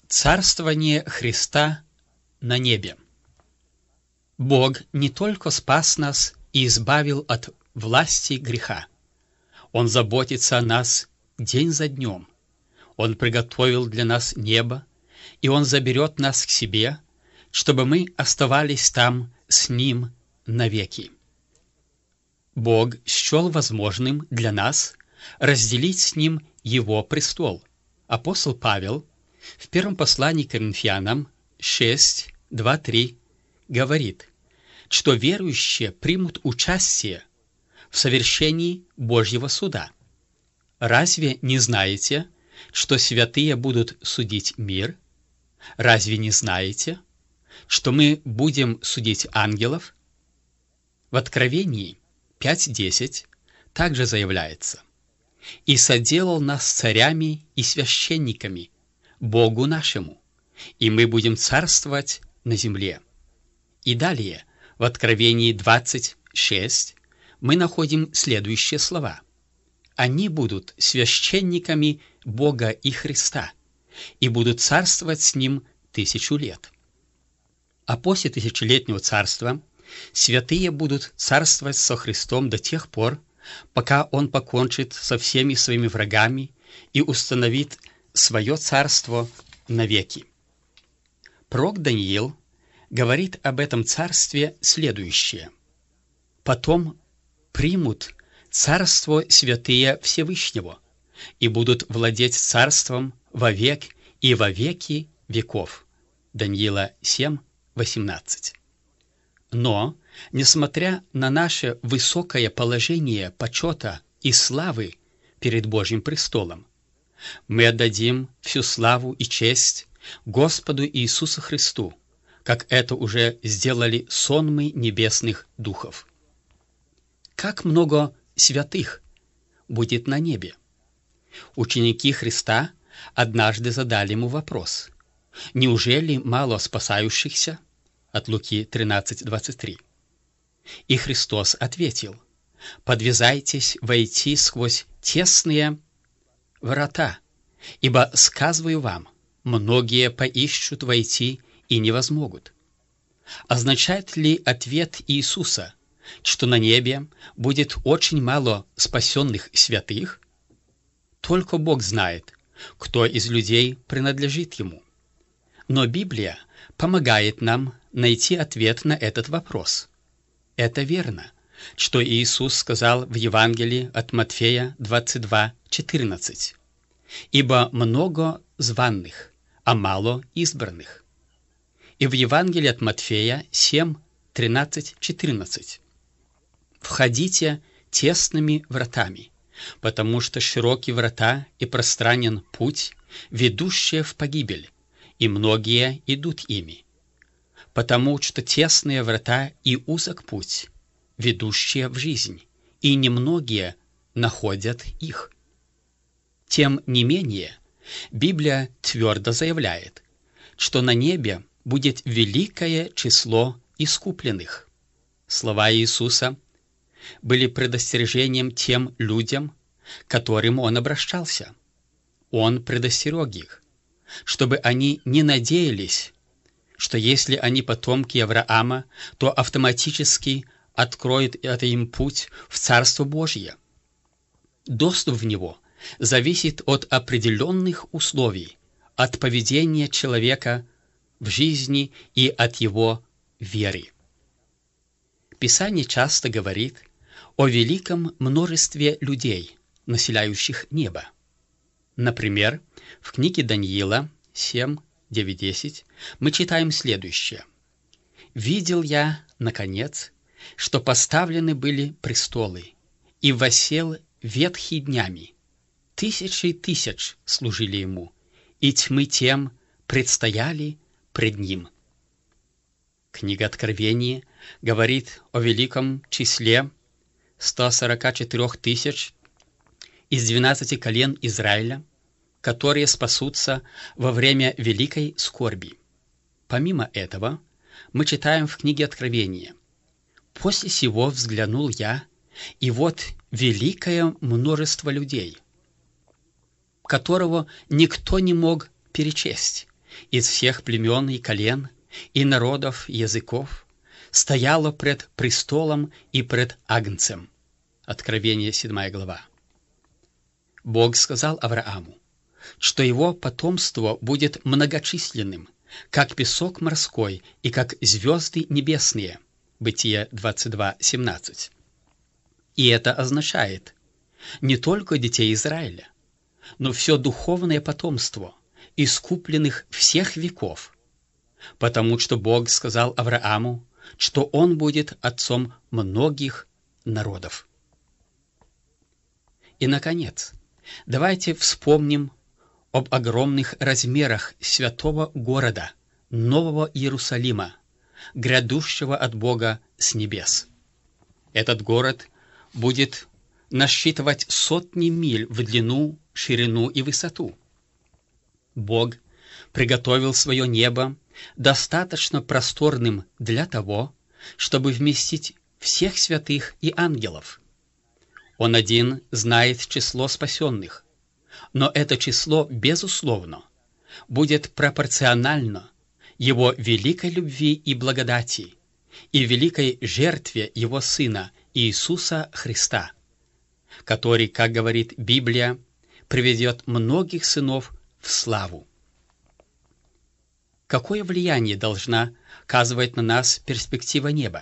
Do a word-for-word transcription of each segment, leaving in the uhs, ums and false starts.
Царствование Христа на небе. Бог не только спас нас и избавил от власти греха. Он заботится о нас день за днем. Он приготовил для нас небо, и Он заберет нас к себе, чтобы мы оставались там с Ним навеки. Бог счел возможным для нас разделить с Ним Его престол. Апостол Павел в первом послании к Коринфянам шесть, два, три говорит, что верующие примут участие в совершении Божьего суда. Разве не знаете, что святые будут судить мир? Разве не знаете, что мы будем судить ангелов? В Откровении пять десять также заявляется: «И соделал нас царями и священниками Богу нашему, и мы будем царствовать на земле». И далее, в Откровении двадцать шесть, мы находим следующие слова: «Они будут священниками Бога и Христа, и будут царствовать с Ним тысячу лет». А после тысячелетнего царства святые будут царствовать со Христом до тех пор, пока Он покончит со всеми своими врагами и установит свое царство навеки. Пророк Даниил говорит об этом царстве следующее: «Потом примут царство святые Всевышнего и будут владеть царством вовек и во веки веков». Даниила семь, восемнадцать. Но, несмотря на наше высокое положение почета и славы перед Божьим престолом, мы отдадим всю славу и честь Господу Иисусу Христу, как это уже сделали сонмы небесных духов. Как много святых будет на небе? Ученики Христа однажды задали ему вопрос: «Неужели мало спасающихся?» От Луки тринадцать, двадцать три. И Христос ответил: «Подвязайтесь войти сквозь тесные врата, ибо, сказываю вам, многие поищут войти и не возмогут». Означает ли ответ Иисуса, что на небе будет очень мало спасенных святых? Только Бог знает, кто из людей принадлежит Ему. Но Библия помогает нам найти ответ на этот вопрос. Это верно, что Иисус сказал в Евангелии от Матфея двадцать два, четырнадцать: «Ибо много званых, а мало избранных». И в Евангелии от Матфея семь, тринадцать, четырнадцать: «Входите тесными вратами, потому что широки врата и пространен путь, ведущие в погибель, и многие идут ими. Потому что тесные врата и узок путь, ведущие в жизнь, и немногие находят их». Тем не менее, Библия твердо заявляет, что на небе будет великое число искупленных. Слова Иисуса были предостережением тем людям, к которым Он обращался. Он предостерег их, чтобы они не надеялись, что если они потомки Авраама, то автоматически откроет это им путь в Царство Божье. Доступ в него зависит от определенных условий, от поведения человека в жизни и от его веры. Писание часто говорит о великом множестве людей, населяющих небо. Например, в книге Даниила семь, девять, десять мы читаем следующее: «Видел я, наконец, что поставлены были престолы, и воссел ветхий днями. Тысячи тысяч служили ему, и тьмы тем предстояли пред ним». Книга Откровения говорит о великом числе ста сорока четырёх тысяч из двенадцати колен Израиля, которые спасутся во время великой скорби. Помимо этого, мы читаем в книге Откровения: «После сего взглянул я, и вот великое множество людей, которого никто не мог перечесть, из всех племен и колен, и народов, и языков, стояло пред престолом и пред Агнцем. Откровение, седьмая глава. Бог сказал Аврааму, что его потомство будет многочисленным, как песок морской и как звезды небесные. Бытие двадцать два семнадцать. И это означает не только детей Израиля, но все духовное потомство, искупленных всех веков, потому что Бог сказал Аврааму, что он будет отцом многих народов. И, наконец, давайте вспомним об огромных размерах святого города, Нового Иерусалима, грядущего от Бога с небес. Этот город будет насчитывать сотни миль в длину, ширину и высоту. Бог приготовил свое небо достаточно просторным для того, чтобы вместить всех святых и ангелов. Он один знает число спасенных, но это число, безусловно, будет пропорционально Его великой любви и благодати и великой жертве Его Сына Иисуса Христа, который, как говорит Библия, приведет многих сынов в славу. Какое влияние должна оказывать на нас перспектива неба?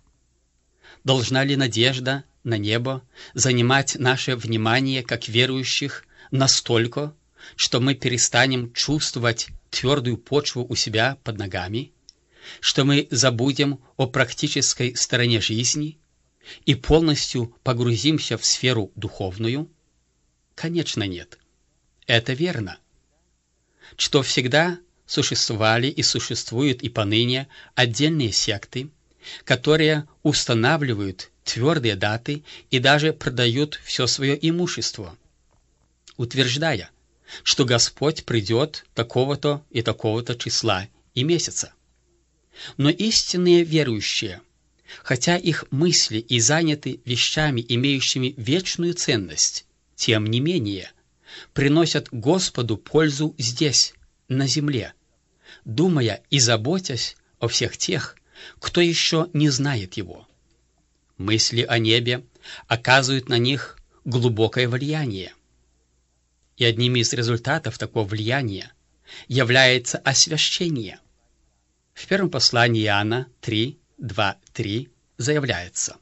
Должна ли надежда на небо занимать наше внимание как верующих настолько, что мы перестанем чувствовать твердую почву у себя под ногами, что мы забудем о практической стороне жизни и полностью погрузимся в сферу духовную? Конечно, нет. Это верно, что всегда существовали и существуют и поныне отдельные секты, которые устанавливают твердые даты и даже продают все свое имущество, утверждая, что Господь придет такого-то и такого-то числа и месяца. Но истинные верующие, хотя их мысли и заняты вещами, имеющими вечную ценность, тем не менее приносят Господу пользу здесь, на земле, думая и заботясь о всех тех, кто еще не знает Его. Мысли о небе оказывают на них глубокое влияние. И одним из результатов такого влияния является освящение. В первом послании Иоанна три, два, три заявляется: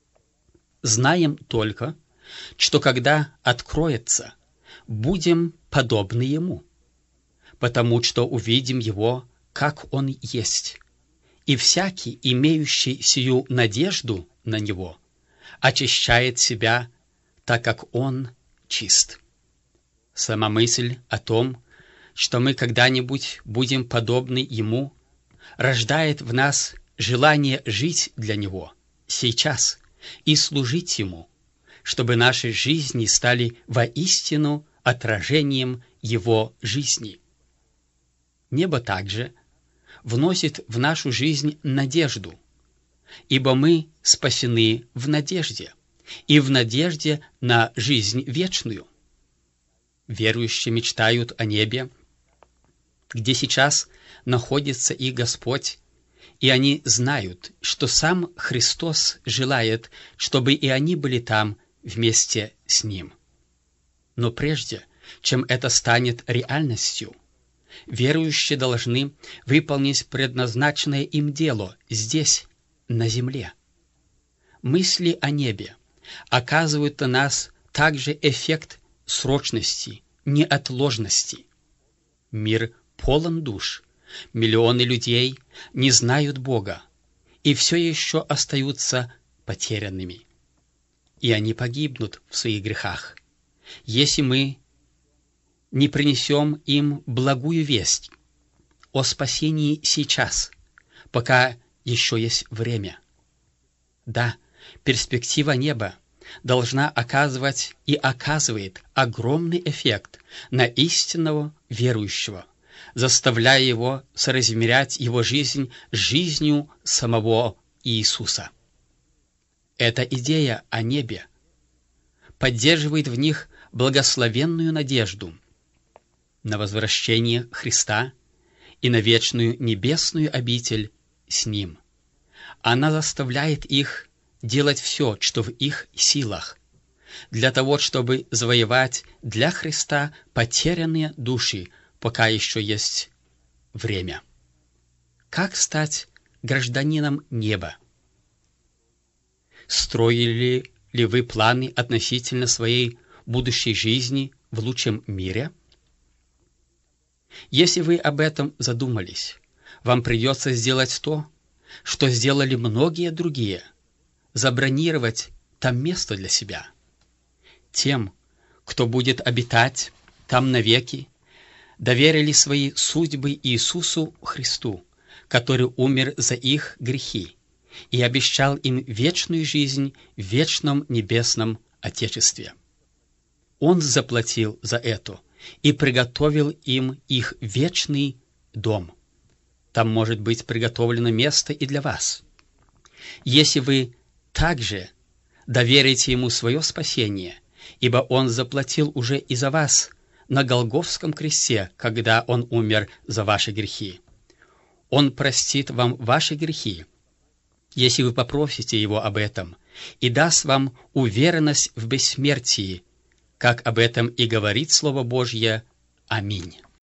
«Знаем только, что когда откроется, будем подобны Ему, потому что увидим Его, как Он есть, и всякий, имеющий сию надежду на Него, очищает себя, так как Он чист». Сама мысль о том, что мы когда-нибудь будем подобны Ему, рождает в нас желание жить для Него сейчас и служить Ему, чтобы наши жизни стали воистину отражением Его жизни. Небо также вносит в нашу жизнь надежду, ибо мы спасены в надежде, и в надежде на жизнь вечную. Верующие мечтают о небе, где сейчас находится их Господь, и они знают, что сам Христос желает, чтобы и они были там вместе с Ним. Но прежде, чем это станет реальностью, верующие должны выполнить предназначенное им дело здесь, на земле. Мысли о небе оказывают на нас также эффект срочности, неотложности. Мир полон душ, миллионы людей не знают Бога и все еще остаются потерянными. И они погибнут в своих грехах, если мы не принесем им благую весть о спасении сейчас, пока еще есть время. Да, перспектива неба должна оказывать и оказывает огромный эффект на истинного верующего, заставляя его соразмерять его жизнь с жизнью самого Иисуса. Эта идея о небе поддерживает в них благословенную надежду на возвращение Христа и на вечную небесную обитель с Ним. Она заставляет их делать все, что в их силах, для того, чтобы завоевать для Христа потерянные души, пока еще есть время. Как стать гражданином неба? Строили ли вы планы относительно своей будущей жизни в лучшем мире? Если вы об этом задумались, вам придется сделать то, что сделали многие другие – забронировать там место для себя. Тем, кто будет обитать там навеки, доверили свои судьбы Иисусу Христу, который умер за их грехи и обещал им вечную жизнь в вечном небесном Отечестве. Он заплатил за это и приготовил им их вечный дом. Там может быть приготовлено место и для вас. Если вы также доверите Ему свое спасение, ибо Он заплатил уже и за вас на Голгофском кресте, когда Он умер за ваши грехи. Он простит вам ваши грехи, если вы попросите Его об этом, и даст вам уверенность в бессмертии, как об этом и говорит Слово Божье. Аминь.